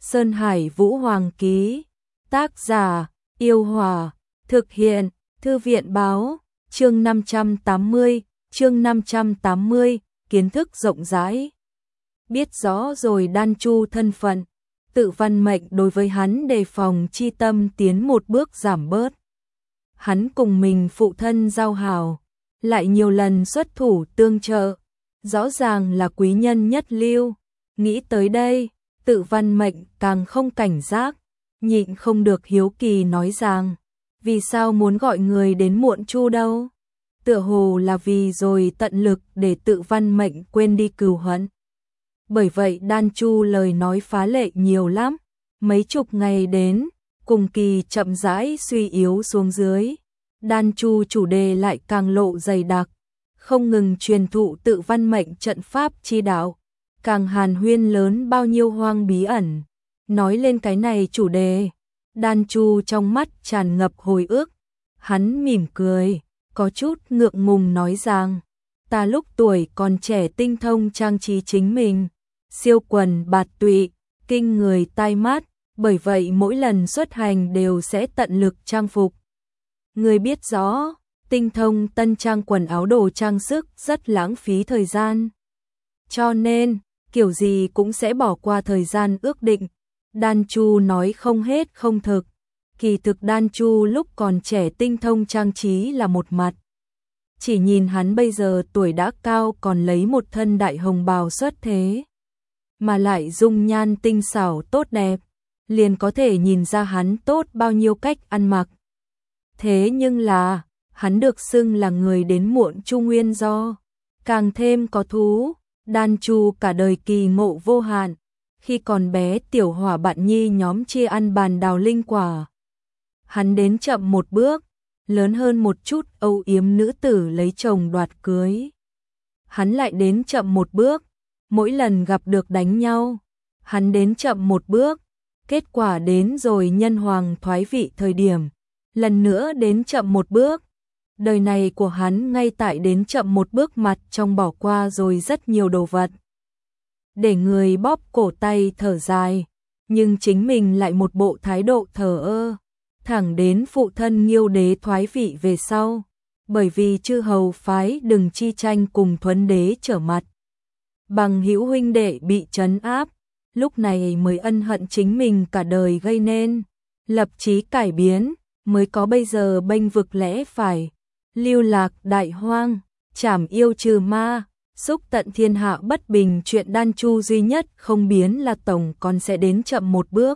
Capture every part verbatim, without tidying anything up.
Sơn Hải Vũ Hoàng ký. Tác giả: Yêu Hòa. Thực hiện: Thư viện báo. Chương năm trăm tám mươi, chương năm trăm tám mươi, kiến thức rộng rãi. Biết rõ rồi Đan Chu thân phận, Tự Văn Mệnh đối với hắn đề phòng chi tâm tiến một bước giảm bớt. Hắn cùng mình phụ thân giao hảo, lại nhiều lần xuất thủ tương trợ, rõ ràng là quý nhân nhất lưu. Nghĩ tới đây, Tự Văn Mệnh càng không cảnh giác, nhịn không được hiếu kỳ nói rằng, vì sao muốn gọi người đến Muộn Chu đâu? Tựa hồ là vì rồi tận lực để Tự Văn Mệnh quên đi cừu hận. Bởi vậy Đan Chu lời nói phá lệ nhiều lắm, mấy chục ngày đến, cùng kỳ chậm rãi suy yếu xuống dưới. Đan Chu chủ đề lại càng lộ dày đặc, không ngừng truyền thụ Tự Văn Mệnh trận pháp chi đạo, càng hàn huyên lớn bao nhiêu hoang bí ẩn. Nói lên cái này chủ đề, Đan Chu trong mắt tràn ngập hồi ức, hắn mỉm cười, có chút ngượng ngùng nói rằng, ta lúc tuổi còn trẻ tinh thông trang trí chính mình, siêu quần bạt tụy, kinh người tai mắt, bởi vậy mỗi lần xuất hành đều sẽ tận lực trang phục. Người biết rõ, tinh thông tân trang quần áo đồ trang sức rất lãng phí thời gian. Cho nên, kiểu gì cũng sẽ bỏ qua thời gian ước định. Đan Chu nói không hết không thực. Kỳ thực Đan Chu lúc còn trẻ tinh thông trang trí là một mặt. Chỉ nhìn hắn bây giờ tuổi đã cao còn lấy một thân đại hồng bào xuất thế, mà lại dung nhan tinh xảo tốt đẹp, liền có thể nhìn ra hắn tốt bao nhiêu cách ăn mặc. Thế nhưng là, hắn được xưng là người đến Muộn Chu nguyên do, càng thêm có thú. Đan Chu cả đời kỳ ngộ vô hạn, khi còn bé tiểu hỏa bạn nhi nhóm chia ăn bàn đào linh quả. Hắn đến chậm một bước, lớn hơn một chút âu yếm nữ tử lấy chồng đoạt cưới. Hắn lại đến chậm một bước, mỗi lần gặp được đánh nhau. Hắn đến chậm một bước, kết quả đến rồi nhân hoàng thoái vị thời điểm, lần nữa đến chậm một bước. Đời này của hắn ngay tại đến chậm một bước mặt trong bỏ qua rồi rất nhiều đồ vật. Để người bóp cổ tay thở dài, nhưng chính mình lại một bộ thái độ thờ ơ, thẳng đến phụ thân Nghiêu đế thoái vị về sau, bởi vì chư hầu phái Đừng Chi tranh cùng Thuấn đế trở mặt. Bằng hữu huynh đệ bị trấn áp, lúc này mới ân hận chính mình cả đời gây nên, lập chí cải biến, mới có bây giờ bênh vực lẽ phải. Lưu lạc đại hoang, trảm yêu trừ ma, xúc tận thiên hạ bất bình. Chuyện Đan Chu duy nhất không biến là tổng còn sẽ đến chậm một bước.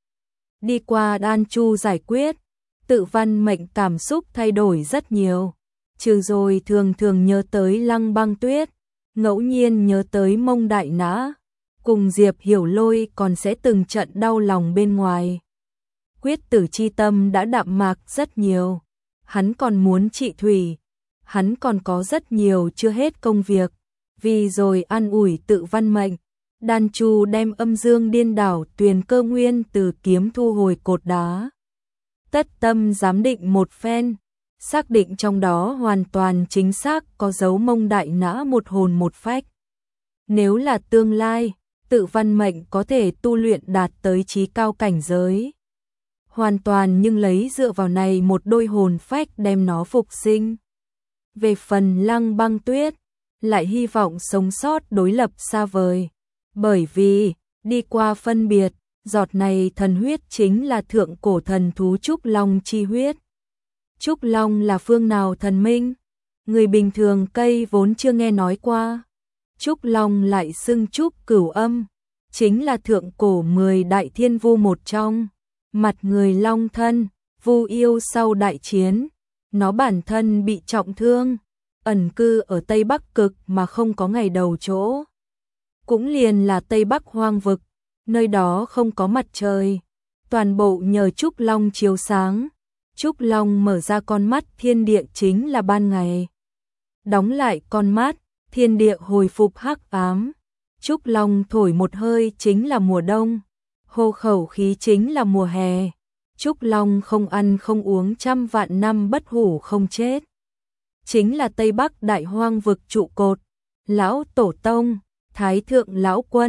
Đi qua Đan Chu giải quyết, Tự Văn Mệnh cảm xúc thay đổi rất nhiều. Trừ rồi thường thường nhớ tới Lăng Băng Tuyết, ngẫu nhiên nhớ tới Mông Đại Nã, cùng Diệp Hiểu Lôi còn sẽ từng trận đau lòng bên ngoài. Quyết tử chi tâm đã đạm mạc rất nhiều. Hắn còn muốn trị thủy, hắn còn có rất nhiều chưa hết công việc. Vì rồi an ủi Tự Văn Mệnh, Đan Chu đem âm dương điên đảo Tuyền Cơ Nguyên từ kiếm thu hồi cột đá. Tất tâm giám định một phen, xác định trong đó hoàn toàn chính xác có dấu Mông Đại Nã một hồn một phách. Nếu là tương lai, Tự Văn Mệnh có thể tu luyện đạt tới chí cao cảnh giới. Hoàn toàn nhưng lấy dựa vào này một đôi hồn phách đem nó phục sinh. Về phần Lăng Băng Tuyết, lại hy vọng sống sót đối lập xa vời. Bởi vì, đi qua phân biệt, giọt này thần huyết chính là thượng cổ thần thú Trúc Long chi huyết. Trúc Long là phương nào thần minh? Người bình thường cây vốn chưa nghe nói qua. Trúc Long lại xưng Trúc Cửu Âm, chính là thượng cổ mười đại thiên vu một trong. Mặt người long thân, vu yêu sau đại chiến, nó bản thân bị trọng thương, ẩn cư ở Tây Bắc Cực mà không có ngày đầu chỗ. Cũng liền là Tây Bắc hoang vực, nơi đó không có mặt trời, toàn bộ nhờ Trúc Long chiếu sáng. Trúc Long mở ra con mắt thiên địa chính là ban ngày. Đóng lại con mắt, thiên địa hồi phục hắc ám. Trúc Long thổi một hơi chính là mùa đông. Hô khẩu khí chính là mùa hè. Trúc Long không ăn không uống trăm vạn năm bất hủ không chết. Chính là Tây Bắc đại hoang vực trụ cột. Lão Tổ Tông, Thái Thượng Lão Quân,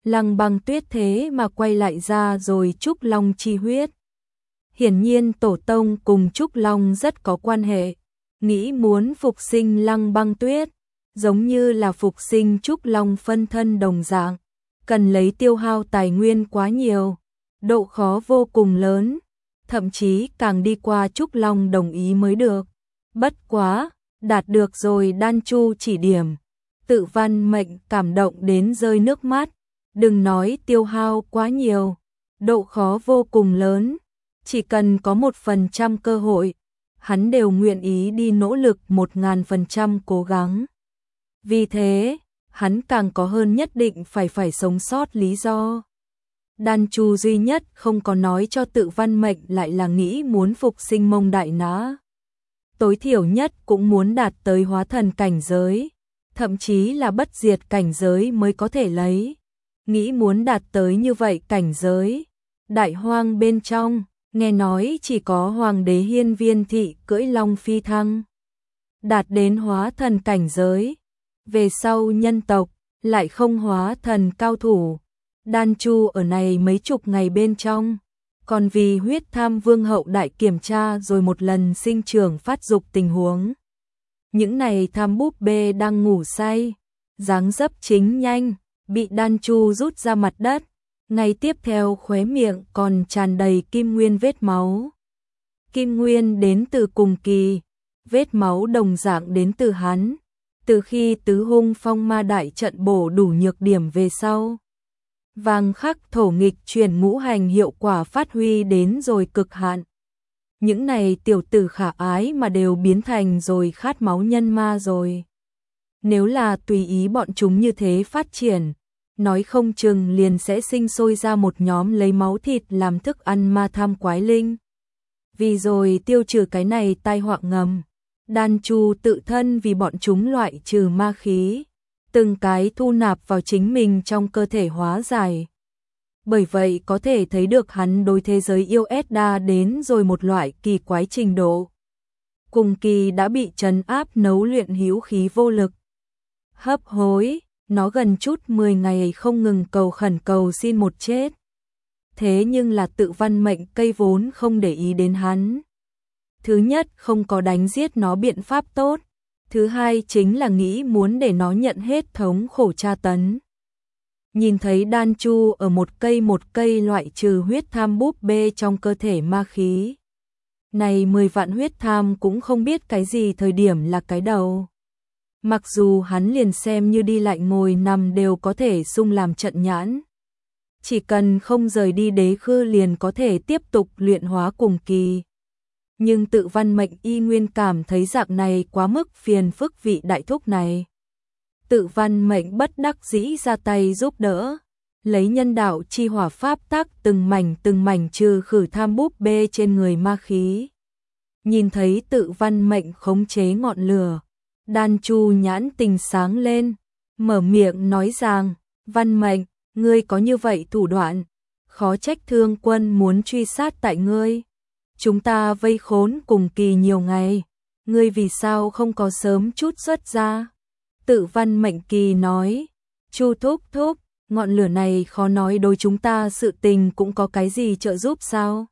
Lăng Băng Tuyết thế mà quay lại ra rồi Trúc Long chi huyết. Hiển nhiên tổ tông cùng Trúc Long rất có quan hệ, nghĩ muốn phục sinh Lăng Băng Tuyết, giống như là phục sinh Trúc Long phân thân đồng dạng, cần lấy tiêu hao tài nguyên quá nhiều, độ khó vô cùng lớn, thậm chí càng đi qua Trúc Long đồng ý mới được. Bất quá, đạt được rồi Đan Chu chỉ điểm, Tự Văn Mệnh cảm động đến rơi nước mắt, đừng nói tiêu hao quá nhiều, độ khó vô cùng lớn, chỉ cần có một phần trăm cơ hội, hắn đều nguyện ý đi nỗ lực một ngàn phần trăm cố gắng. Vì thế, hắn càng có hơn nhất định phải phải sống sót lý do. Đan Chu duy nhất không có nói cho Tự Văn Mệnh lại là nghĩ muốn phục sinh Mông Đại Nã. Tối thiểu nhất cũng muốn đạt tới hóa thần cảnh giới, thậm chí là bất diệt cảnh giới mới có thể lấy. Nghĩ muốn đạt tới như vậy cảnh giới. Đại Hoang bên trong, nghe nói chỉ có Hoàng đế Hiên Viên Thị cưỡi Long phi thăng. Đạt đến hóa thần cảnh giới. Về sau nhân tộc, lại không hóa thần cao thủ. Đan Chu ở này mấy chục ngày bên trong, còn vì huyết tham vương hậu đại kiểm tra rồi một lần sinh trưởng phát dục tình huống. Những này tham búp bê đang ngủ say, dáng dấp chính nhanh, bị Đan Chu rút ra mặt đất, ngay tiếp theo khóe miệng còn tràn đầy kim nguyên vết máu. Kim nguyên đến từ cùng kỳ, vết máu đồng dạng đến từ hắn, từ khi tứ hung phong ma đại trận bổ đủ nhược điểm về sau. Vàng khắc thổ nghịch chuyển ngũ hành hiệu quả phát huy đến rồi cực hạn. Những này tiểu tử khả ái mà đều biến thành rồi khát máu nhân ma rồi. Nếu là tùy ý bọn chúng như thế phát triển, nói không chừng liền sẽ sinh sôi ra một nhóm lấy máu thịt làm thức ăn ma tham quái linh. Vì rồi tiêu trừ cái này tai họa ngầm, Đan Chu tự thân vì bọn chúng loại trừ ma khí, từng cái thu nạp vào chính mình trong cơ thể hóa giải. Bởi vậy có thể thấy được hắn đối thế giới yêu ét đa đến rồi một loại kỳ quái trình độ. Cùng kỳ đã bị trấn áp nấu luyện hữu khí vô lực. Hấp hối, nó gần chút mười ngày không ngừng cầu khẩn cầu xin một chết. Thế nhưng là Tự Văn Mệnh cây vốn không để ý đến hắn. Thứ nhất không có đánh giết nó biện pháp tốt. Thứ hai chính là nghĩ muốn để nó nhận hết thống khổ tra tấn. Nhìn thấy Đan Chu ở một cây một cây loại trừ huyết tham búp bê trong cơ thể ma khí. Này mười vạn huyết tham cũng không biết cái gì thời điểm là cái đầu. Mặc dù hắn liền xem như đi lại ngồi nằm đều có thể sung làm trận nhãn. Chỉ cần không rời đi đế khư liền có thể tiếp tục luyện hóa cùng kỳ. Nhưng Tự Văn Mệnh y nguyên cảm thấy dạng này quá mức phiền phức vị đại thúc này. Tự Văn Mệnh bất đắc dĩ ra tay giúp đỡ, lấy nhân đạo chi hỏa pháp tác từng mảnh từng mảnh trừ khử tham búp bê trên người ma khí. Nhìn thấy Tự Văn Mệnh khống chế ngọn lửa, Đan Chu nhãn tình sáng lên, mở miệng nói rằng, Văn Mệnh, ngươi có như vậy thủ đoạn, khó trách Thương Quân muốn truy sát tại ngươi. Chúng ta vây khốn cùng kỳ nhiều ngày, ngươi vì sao không có sớm chút xuất ra? Tự Văn Mệnh kỳ nói, Chu thúc thúc, ngọn lửa này khó nói đối chúng ta sự tình cũng có cái gì trợ giúp sao?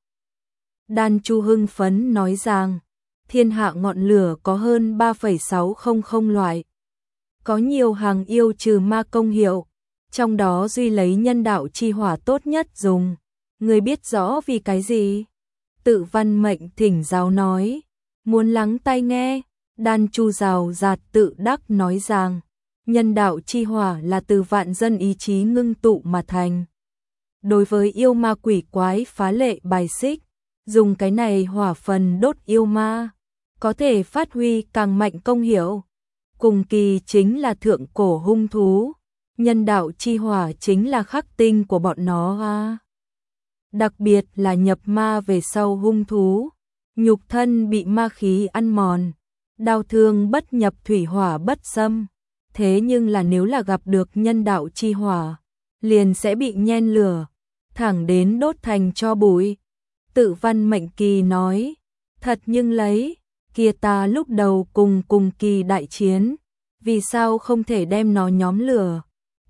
Đan Chu hưng phấn nói rằng, thiên hạ ngọn lửa có hơn ba phẩy sáu không không loại. Có nhiều hàng yêu trừ ma công hiệu, trong đó duy lấy nhân đạo chi hỏa tốt nhất dùng. Ngươi biết rõ vì cái gì? Tự Văn Mệnh thỉnh giáo nói, muốn lắng tai nghe. Đan Chu rào rạt tự đắc nói rằng, nhân đạo chi hỏa là từ vạn dân ý chí ngưng tụ mà thành. Đối với yêu ma quỷ quái phá lệ bài xích, dùng cái này hỏa phần đốt yêu ma, có thể phát huy càng mạnh công hiệu. Cùng kỳ chính là thượng cổ hung thú, nhân đạo chi hỏa chính là khắc tinh của bọn nó ha. Đặc biệt là nhập ma về sau hung thú, nhục thân bị ma khí ăn mòn, đau thương bất nhập thủy hỏa bất xâm. Thế nhưng là nếu là gặp được nhân đạo chi hỏa, liền sẽ bị nhen lửa, thẳng đến đốt thành tro bụi. Tự Văn Mệnh kỳ nói, thật nhưng lấy, kia ta lúc đầu cùng cùng kỳ đại chiến, vì sao không thể đem nó nhóm lửa,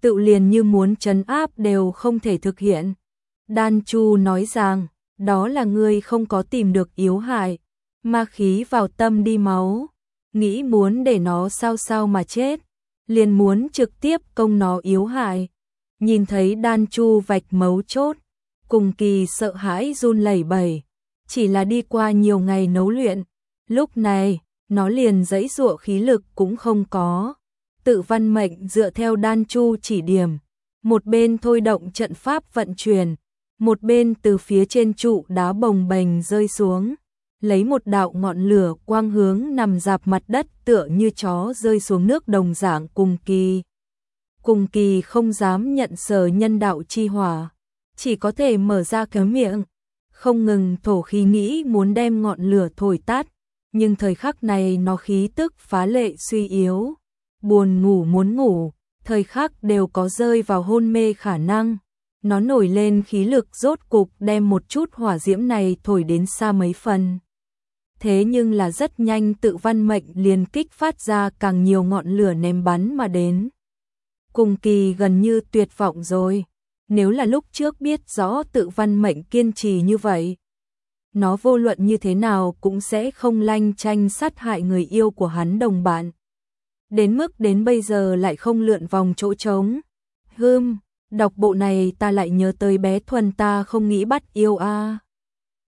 tự liền như muốn trấn áp đều không thể thực hiện. Đan Chu nói rằng, đó là ngươi không có tìm được yếu hại, ma khí vào tâm đi máu, nghĩ muốn để nó sao sao mà chết, liền muốn trực tiếp công nó yếu hại. Nhìn thấy Đan Chu vạch mấu chốt, Cùng Kỳ sợ hãi run lẩy bẩy, chỉ là đi qua nhiều ngày nấu luyện, lúc này, nó liền giãy giụa khí lực cũng không có. Tự văn mệnh dựa theo Đan Chu chỉ điểm, một bên thôi động trận pháp vận chuyển, một bên từ phía trên trụ đá bồng bềnh rơi xuống, lấy một đạo ngọn lửa quang hướng nằm dạp mặt đất tựa như chó rơi xuống nước đồng dạng. Cùng Kỳ. Cùng Kỳ không dám nhận sở nhân đạo chi hỏa, chỉ có thể mở ra cái miệng, không ngừng thổ khí nghĩ muốn đem ngọn lửa thổi tắt, nhưng thời khắc này nó khí tức phá lệ suy yếu, buồn ngủ muốn ngủ, thời khắc đều có rơi vào hôn mê khả năng. Nó nổi lên khí lực rốt cục đem một chút hỏa diễm này thổi đến xa mấy phần. Thế nhưng là rất nhanh tự văn mệnh liền kích phát ra càng nhiều ngọn lửa ném bắn mà đến. Cùng Kỳ gần như tuyệt vọng rồi, nếu là lúc trước biết rõ tự văn mệnh kiên trì như vậy, nó vô luận như thế nào cũng sẽ không lanh chanh sát hại người yêu của hắn đồng bạn. Đến mức đến bây giờ lại không lượn vòng chỗ trống. Hưm, đọc bộ này ta lại nhớ tới bé Thuần ta không nghĩ bắt yêu a. À.